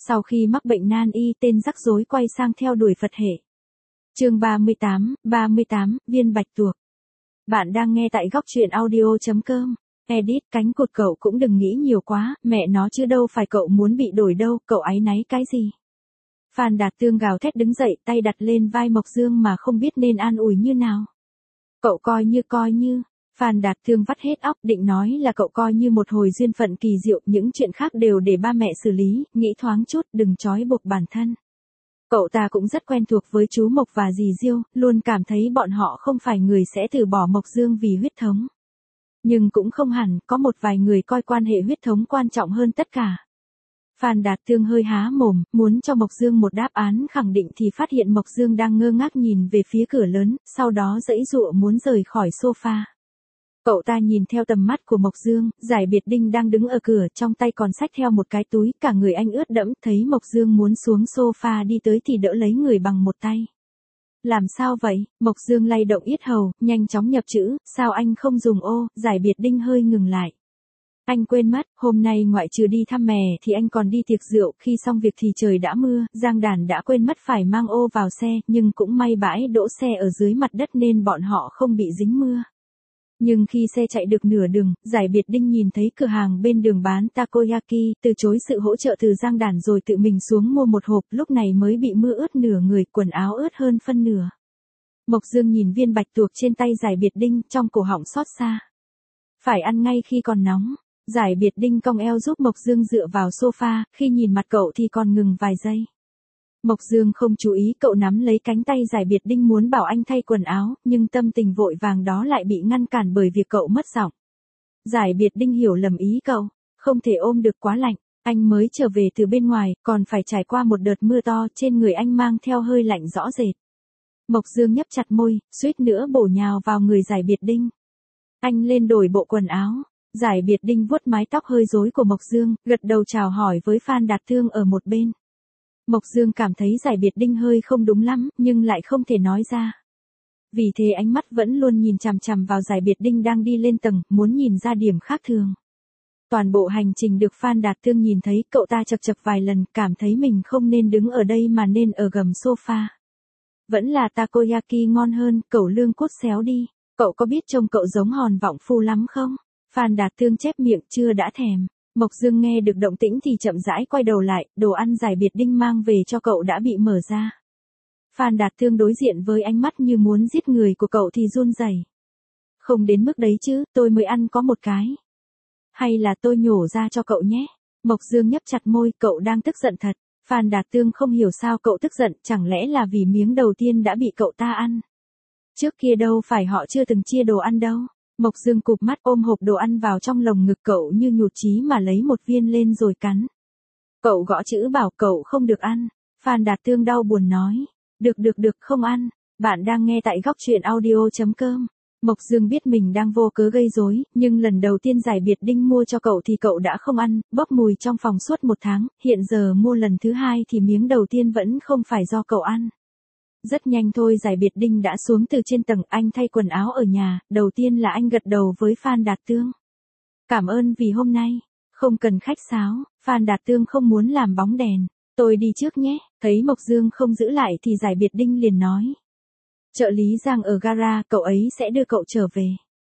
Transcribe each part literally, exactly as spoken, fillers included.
Sau khi mắc bệnh nan y, tên rắc rối quay sang theo đuổi Phật hệ. Chương ba mươi tám, ba mươi tám, viên bạch tuộc. Bạn đang nghe tại góc truyện audio chấm com. Edit, cánh cụt cậu cũng đừng nghĩ nhiều quá, mẹ nó chứ đâu phải cậu muốn bị đổi đâu, cậu áy náy cái gì. Phan Đạt Tương gào thét đứng dậy, tay đặt lên vai Mộc Dương mà không biết nên an ủi như nào. Cậu coi như coi như, Phan Đạt Tương vắt hết óc, định nói là cậu coi như một hồi duyên phận kỳ diệu, những chuyện khác đều để ba mẹ xử lý, nghĩ thoáng chút, đừng trói buộc bản thân. Cậu ta cũng rất quen thuộc với chú Mộc và dì Diêu, luôn cảm thấy bọn họ không phải người sẽ từ bỏ Mộc Dương vì huyết thống. Nhưng cũng không hẳn, có một vài người coi quan hệ huyết thống quan trọng hơn tất cả. Phan Đạt Tương hơi há mồm, muốn cho Mộc Dương một đáp án khẳng định thì phát hiện Mộc Dương đang ngơ ngác nhìn về phía cửa lớn, sau đó giãy giụa muốn rời khỏi sofa. Cậu ta nhìn theo tầm mắt của Mộc Dương, Giải Biệt Đinh đang đứng ở cửa, trong tay còn xách theo một cái túi, cả người anh ướt đẫm, thấy Mộc Dương muốn xuống sofa đi tới thì đỡ lấy người bằng một tay. Làm sao vậy? Mộc Dương lay động yết hầu, nhanh chóng nhập chữ, sao anh không dùng ô? Giải Biệt Đinh hơi ngừng lại. Anh quên mất, hôm nay ngoại trừ đi thăm mẹ thì anh còn đi tiệc rượu, khi xong việc thì trời đã mưa, Giang Đàn đã quên mất phải mang ô vào xe, nhưng cũng may bãi đỗ xe ở dưới mặt đất nên bọn họ không bị dính mưa. Nhưng khi xe chạy được nửa đường, Giải Biệt Đinh nhìn thấy cửa hàng bên đường bán takoyaki, từ chối sự hỗ trợ từ Giang Đàn rồi tự mình xuống mua một hộp, lúc này mới bị mưa ướt nửa người, quần áo ướt hơn phân nửa. Mộc Dương nhìn viên bạch tuộc trên tay Giải Biệt Đinh, trong cổ họng xót xa. Phải ăn ngay khi còn nóng. Giải Biệt Đinh cong eo giúp Mộc Dương dựa vào sofa, khi nhìn mặt cậu thì còn ngừng vài giây. Mộc Dương không chú ý, cậu nắm lấy cánh tay Giải Biệt Đinh muốn bảo anh thay quần áo, nhưng tâm tình vội vàng đó lại bị ngăn cản bởi việc cậu mất giọng. Giải Biệt Đinh hiểu lầm ý cậu, không thể ôm được quá lạnh, anh mới trở về từ bên ngoài, còn phải trải qua một đợt mưa to, trên người anh mang theo hơi lạnh rõ rệt. Mộc Dương nhấp chặt môi, suýt nữa bổ nhào vào người Giải Biệt Đinh. Anh lên đổi bộ quần áo. Giải Biệt Đinh vuốt mái tóc hơi rối của Mộc Dương, gật đầu chào hỏi với Phan Đạt Tương ở một bên. Mộc Dương cảm thấy Giải Biệt Đinh hơi không đúng lắm, nhưng lại không thể nói ra. Vì thế ánh mắt vẫn luôn nhìn chằm chằm vào Giải Biệt Đinh đang đi lên tầng, muốn nhìn ra điểm khác thường. Toàn bộ hành trình được Phan Đạt Tương nhìn thấy, cậu ta chậc chậc vài lần, cảm thấy mình không nên đứng ở đây mà nên ở gầm sofa. Vẫn là takoyaki ngon hơn, cậu lương cốt xéo đi. Cậu có biết trông cậu giống Hòn Vọng Phu lắm không? Phan Đạt Tương chép miệng, chưa đã thèm. Mộc Dương nghe được động tĩnh thì chậm rãi quay đầu lại, đồ ăn Giải Biệt Đinh mang về cho cậu đã bị mở ra. Phan Đạt Tương đối diện với ánh mắt như muốn giết người của cậu thì run rẩy. Không đến mức đấy chứ, tôi mới ăn có một cái. Hay là tôi nhổ ra cho cậu nhé? Mộc Dương nhấp chặt môi, cậu đang tức giận thật. Phan Đạt Tương không hiểu sao cậu tức giận, chẳng lẽ là vì miếng đầu tiên đã bị cậu ta ăn. Trước kia đâu phải họ chưa từng chia đồ ăn đâu. Mộc Dương cụp mắt ôm hộp đồ ăn vào trong lồng ngực cậu như nhụt chí mà lấy một viên lên rồi cắn. Cậu gõ chữ bảo cậu không được ăn. Phan Đạt Tương đau buồn nói. Được được được, không ăn. Bạn đang nghe tại góc truyện audio chấm com. Mộc Dương biết mình đang vô cớ gây rối, nhưng lần đầu tiên Giải Biệt Đinh mua cho cậu thì cậu đã không ăn, bốc mùi trong phòng suốt một tháng, hiện giờ mua lần thứ hai thì miếng đầu tiên vẫn không phải do cậu ăn. Rất nhanh thôi Giải Biệt Đinh đã xuống từ trên tầng, anh thay quần áo ở nhà, đầu tiên là anh gật đầu với Phan Đạt Tương. Cảm ơn vì hôm nay, không cần khách sáo, Phan Đạt Tương không muốn làm bóng đèn, tôi đi trước nhé, thấy Mộc Dương không giữ lại thì Giải Biệt Đinh liền nói. Trợ lý Giang ở gara, cậu ấy sẽ đưa cậu trở về.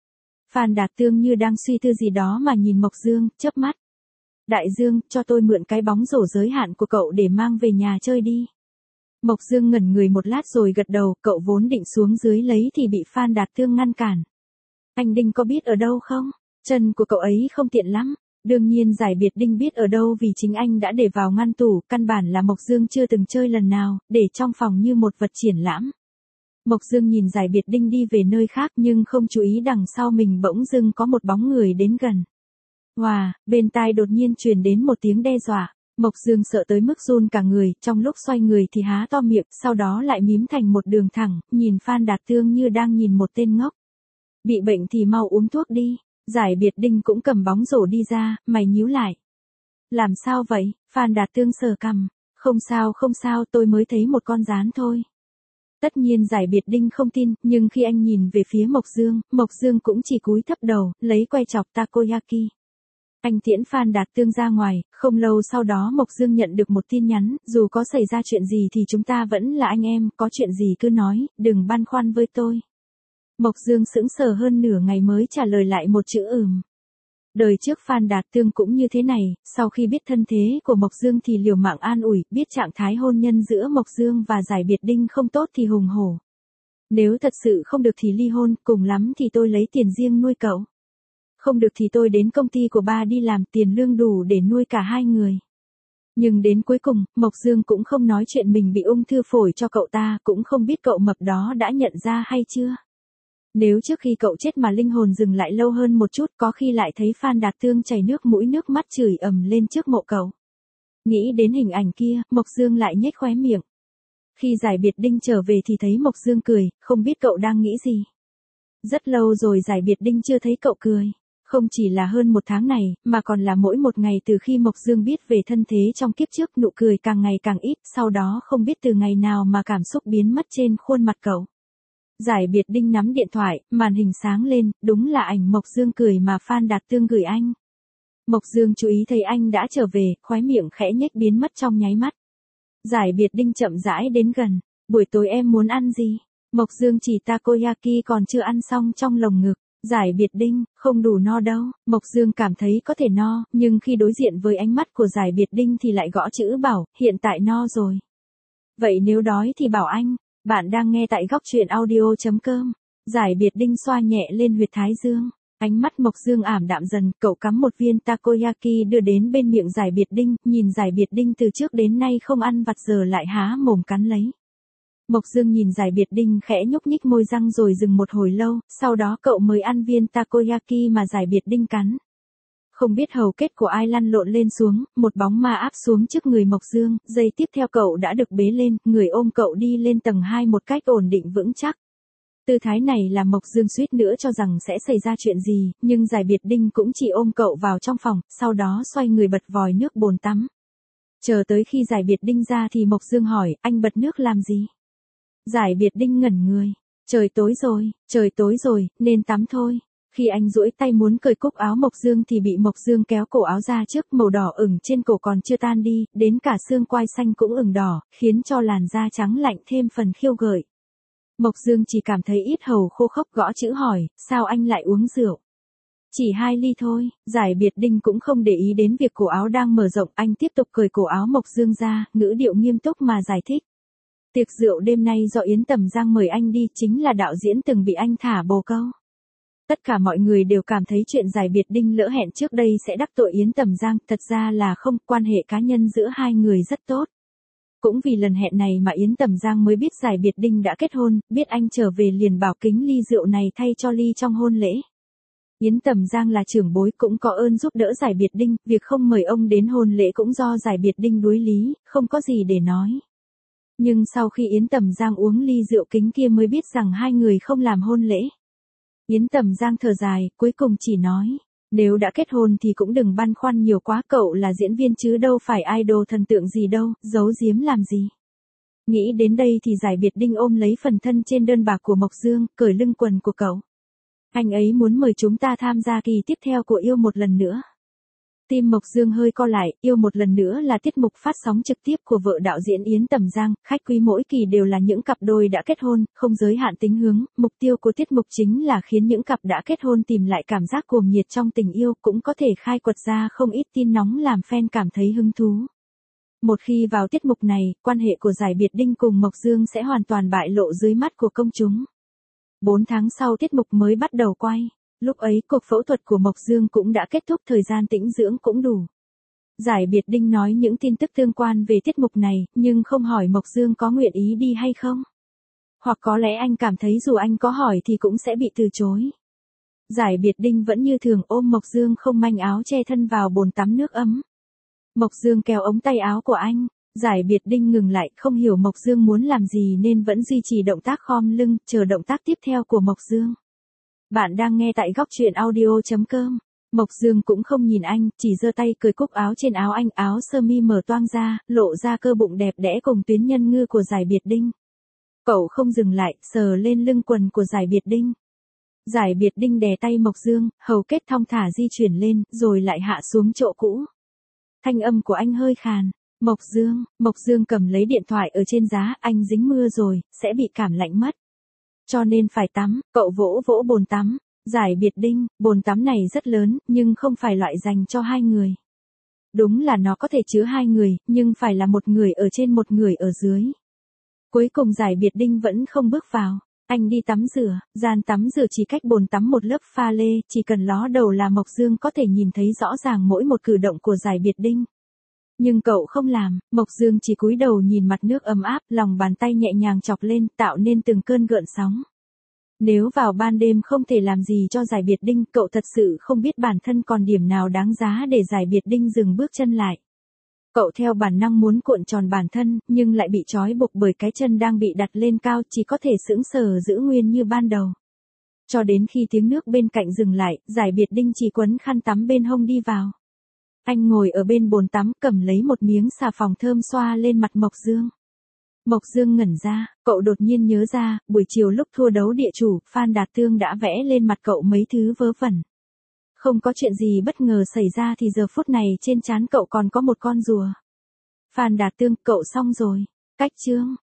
Phan Đạt Tương như đang suy tư gì đó mà nhìn Mộc Dương, chớp mắt. Đại Dương, cho tôi mượn cái bóng rổ giới hạn của cậu để mang về nhà chơi đi. Mộc Dương ngẩn người một lát rồi gật đầu, cậu vốn định xuống dưới lấy thì bị Phan Đạt Tương ngăn cản. Anh Đinh có biết ở đâu không? Chân của cậu ấy không tiện lắm. Đương nhiên Giải Biệt Đinh biết ở đâu vì chính anh đã để vào ngăn tủ, căn bản là Mộc Dương chưa từng chơi lần nào, để trong phòng như một vật triển lãm. Mộc Dương nhìn Giải Biệt Đinh đi về nơi khác nhưng không chú ý đằng sau mình bỗng dưng có một bóng người đến gần. Hòa, bên tai đột nhiên truyền đến một tiếng đe dọa. Mộc Dương sợ tới mức run cả người, trong lúc xoay người thì há to miệng, sau đó lại mím thành một đường thẳng, nhìn Phan Đạt Tương như đang nhìn một tên ngốc. Bị bệnh thì mau uống thuốc đi. Giải Biệt Đinh cũng cầm bóng rổ đi ra, mày nhíu lại. Làm sao vậy? Phan Đạt Tương sờ cằm. Không sao không sao, tôi mới thấy một con gián thôi. Tất nhiên Giải Biệt Đinh không tin, nhưng khi anh nhìn về phía Mộc Dương, Mộc Dương cũng chỉ cúi thấp đầu, lấy que chọc takoyaki. Anh tiễn Phan Đạt Tương ra ngoài, không lâu sau đó Mộc Dương nhận được một tin nhắn, dù có xảy ra chuyện gì thì chúng ta vẫn là anh em, có chuyện gì cứ nói, đừng băn khoăn với tôi. Mộc Dương sững sờ hơn nửa ngày mới trả lời lại một chữ ừm. Đời trước Phan Đạt Tương cũng như thế này, sau khi biết thân thế của Mộc Dương thì liều mạng an ủi, biết trạng thái hôn nhân giữa Mộc Dương và Giải Biệt Đinh không tốt thì hùng hổ. Nếu thật sự không được thì ly hôn, cùng lắm thì tôi lấy tiền riêng nuôi cậu. Không được thì tôi đến công ty của ba đi làm, tiền lương đủ để nuôi cả hai người. Nhưng đến cuối cùng, Mộc Dương cũng không nói chuyện mình bị ung thư phổi cho cậu ta, cũng không biết cậu mập đó đã nhận ra hay chưa. Nếu trước khi cậu chết mà linh hồn dừng lại lâu hơn một chút, có khi lại thấy Phan Đạt Tương chảy nước mũi nước mắt chửi ầm lên trước mộ cậu. Nghĩ đến hình ảnh kia, Mộc Dương lại nhếch khóe miệng. Khi Giải Biệt Đinh trở về thì thấy Mộc Dương cười, không biết cậu đang nghĩ gì. Rất lâu rồi Giải Biệt Đinh chưa thấy cậu cười. Không chỉ là hơn một tháng này, mà còn là mỗi một ngày từ khi Mộc Dương biết về thân thế trong kiếp trước, nụ cười càng ngày càng ít, sau đó không biết từ ngày nào mà cảm xúc biến mất trên khuôn mặt cậu. Giải Biệt Đinh nắm điện thoại, màn hình sáng lên, đúng là ảnh Mộc Dương cười mà Phan Đạt Tương gửi anh. Mộc Dương chú ý thấy anh đã trở về, khóe miệng khẽ nhếch biến mất trong nháy mắt. Giải Biệt Đinh chậm rãi đến gần, buổi tối em muốn ăn gì? Mộc Dương chỉ takoyaki còn chưa ăn xong trong lồng ngực. Giải Biệt Đinh, không đủ no đâu. Mộc Dương cảm thấy có thể no, nhưng khi đối diện với ánh mắt của Giải Biệt Đinh thì lại gõ chữ bảo, hiện tại no rồi. Vậy nếu đói thì bảo anh. Bạn đang nghe tại góc truyện audio.com. Giải Biệt Đinh xoa nhẹ lên huyệt thái dương. Ánh mắt Mộc Dương ảm đạm dần, cậu cắm một viên takoyaki đưa đến bên miệng Giải Biệt Đinh, nhìn Giải Biệt Đinh từ trước đến nay không ăn vặt giờ lại há mồm cắn lấy. Mộc Dương nhìn Giải Biệt Đinh khẽ nhúc nhích môi răng rồi dừng một hồi lâu, sau đó cậu mới ăn viên takoyaki mà Giải Biệt Đinh cắn. Không biết hầu kết của ai lăn lộn lên xuống, một bóng ma áp xuống trước người Mộc Dương, giây tiếp theo cậu đã được bế lên, người ôm cậu đi lên tầng hai một cách ổn định vững chắc. Tư thái này là Mộc Dương suýt nữa cho rằng sẽ xảy ra chuyện gì, nhưng Giải Biệt Đinh cũng chỉ ôm cậu vào trong phòng, sau đó xoay người bật vòi nước bồn tắm. Chờ tới khi Giải Biệt Đinh ra thì Mộc Dương hỏi, anh bật nước làm gì? Giải Biệt Đinh ngẩn người. Trời tối rồi, trời tối rồi, nên tắm thôi. Khi anh duỗi tay muốn cởi cúc áo Mộc Dương thì bị Mộc Dương kéo cổ áo ra trước, màu đỏ ửng trên cổ còn chưa tan đi, đến cả xương quai xanh cũng ửng đỏ, khiến cho làn da trắng lạnh thêm phần khiêu gợi. Mộc Dương chỉ cảm thấy yết hầu khô khốc, gõ chữ hỏi, sao anh lại uống rượu? Chỉ hai ly thôi. Giải Biệt Đinh cũng không để ý đến việc cổ áo đang mở rộng, anh tiếp tục cởi cổ áo Mộc Dương ra, ngữ điệu nghiêm túc mà giải thích. Tiệc rượu đêm nay do Yến Tầm Giang mời anh đi, chính là đạo diễn từng bị anh thả bồ câu. Tất cả mọi người đều cảm thấy chuyện Giải Biệt Đinh lỡ hẹn trước đây sẽ đắc tội Yến Tầm Giang, thật ra là không, quan hệ cá nhân giữa hai người rất tốt. Cũng vì lần hẹn này mà Yến Tầm Giang mới biết Giải Biệt Đinh đã kết hôn, biết anh trở về liền bảo kính ly rượu này thay cho ly trong hôn lễ. Yến Tầm Giang là trưởng bối cũng có ơn giúp đỡ Giải Biệt Đinh, việc không mời ông đến hôn lễ cũng do Giải Biệt Đinh đối lý, không có gì để nói. Nhưng sau khi Yến Tầm Giang uống ly rượu kính kia mới biết rằng hai người không làm hôn lễ. Yến Tầm Giang thở dài, cuối cùng chỉ nói, nếu đã kết hôn thì cũng đừng băn khoăn nhiều quá, cậu là diễn viên chứ đâu phải idol thần tượng gì đâu, giấu giếm làm gì. Nghĩ đến đây thì Giải Biệt Đinh ôm lấy phần thân trên đơn bạc của Mộc Dương, cởi lưng quần của cậu. Anh ấy muốn mời chúng ta tham gia kỳ tiếp theo của Yêu Một Lần Nữa. Tim Mộc Dương hơi co lại, Yêu Một Lần Nữa là tiết mục phát sóng trực tiếp của vợ đạo diễn Yến Tầm Giang, khách quý mỗi kỳ đều là những cặp đôi đã kết hôn, không giới hạn tính hướng, mục tiêu của tiết mục chính là khiến những cặp đã kết hôn tìm lại cảm giác cuồng nhiệt trong tình yêu, cũng có thể khai quật ra không ít tin nóng làm fan cảm thấy hứng thú. Một khi vào tiết mục này, quan hệ của Giải Biệt Đinh cùng Mộc Dương sẽ hoàn toàn bại lộ dưới mắt của công chúng. Bốn tháng sau tiết mục mới bắt đầu quay. Lúc ấy cuộc phẫu thuật của Mộc Dương cũng đã kết thúc, thời gian tĩnh dưỡng cũng đủ. Giải Biệt Đinh nói những tin tức tương quan về tiết mục này, nhưng không hỏi Mộc Dương có nguyện ý đi hay không. Hoặc có lẽ anh cảm thấy dù anh có hỏi thì cũng sẽ bị từ chối. Giải Biệt Đinh vẫn như thường ôm Mộc Dương không manh áo che thân vào bồn tắm nước ấm. Mộc Dương kéo ống tay áo của anh. Giải Biệt Đinh ngừng lại, không hiểu Mộc Dương muốn làm gì nên vẫn duy trì động tác khom lưng, chờ động tác tiếp theo của Mộc Dương. Bạn đang nghe tại góc truyện audio.com. Mộc Dương cũng không nhìn anh, chỉ giơ tay cởi cúc áo trên áo anh, áo sơ mi mở toang ra, lộ ra cơ bụng đẹp đẽ cùng tuyến nhân ngư của Giải Biệt Đinh. Cậu không dừng lại, sờ lên lưng quần của Giải Biệt Đinh. Giải biệt đinh đè tay Mộc Dương, hầu kết thong thả di chuyển lên, rồi lại hạ xuống chỗ cũ. Thanh âm của anh hơi khàn. Mộc Dương, Mộc Dương cầm lấy điện thoại ở trên giá, anh dính mưa rồi, sẽ bị cảm lạnh mất. Cho nên phải tắm, cậu vỗ vỗ bồn tắm. Giải biệt đinh, bồn tắm này rất lớn, nhưng không phải loại dành cho hai người. Đúng là nó có thể chứa hai người, nhưng phải là một người ở trên một người ở dưới. Cuối cùng giải biệt đinh vẫn không bước vào. Anh đi tắm rửa, gian tắm rửa chỉ cách bồn tắm một lớp pha lê, chỉ cần ló đầu là Mộc Dương có thể nhìn thấy rõ ràng mỗi một cử động của giải biệt đinh. Nhưng cậu không làm, Mộc Dương chỉ cúi đầu nhìn mặt nước ấm áp, lòng bàn tay nhẹ nhàng chọc lên, tạo nên từng cơn gợn sóng. Nếu vào ban đêm không thể làm gì cho giải biệt đinh, cậu thật sự không biết bản thân còn điểm nào đáng giá để giải biệt đinh dừng bước chân lại. Cậu theo bản năng muốn cuộn tròn bản thân, nhưng lại bị trói buộc bởi cái chân đang bị đặt lên cao, chỉ có thể sững sờ giữ nguyên như ban đầu. Cho đến khi tiếng nước bên cạnh dừng lại, giải biệt đinh chỉ quấn khăn tắm bên hông đi vào. Anh ngồi ở bên bồn tắm, cầm lấy một miếng xà phòng thơm xoa lên mặt Mộc Dương. Mộc Dương ngẩn ra, cậu đột nhiên nhớ ra, buổi chiều lúc thua đấu địa chủ, Phan Đạt Tương đã vẽ lên mặt cậu mấy thứ vớ vẩn. Không có chuyện gì bất ngờ xảy ra thì giờ phút này trên trán cậu còn có một con rùa. Phan Đạt Tương, cậu xong rồi. Cách chương.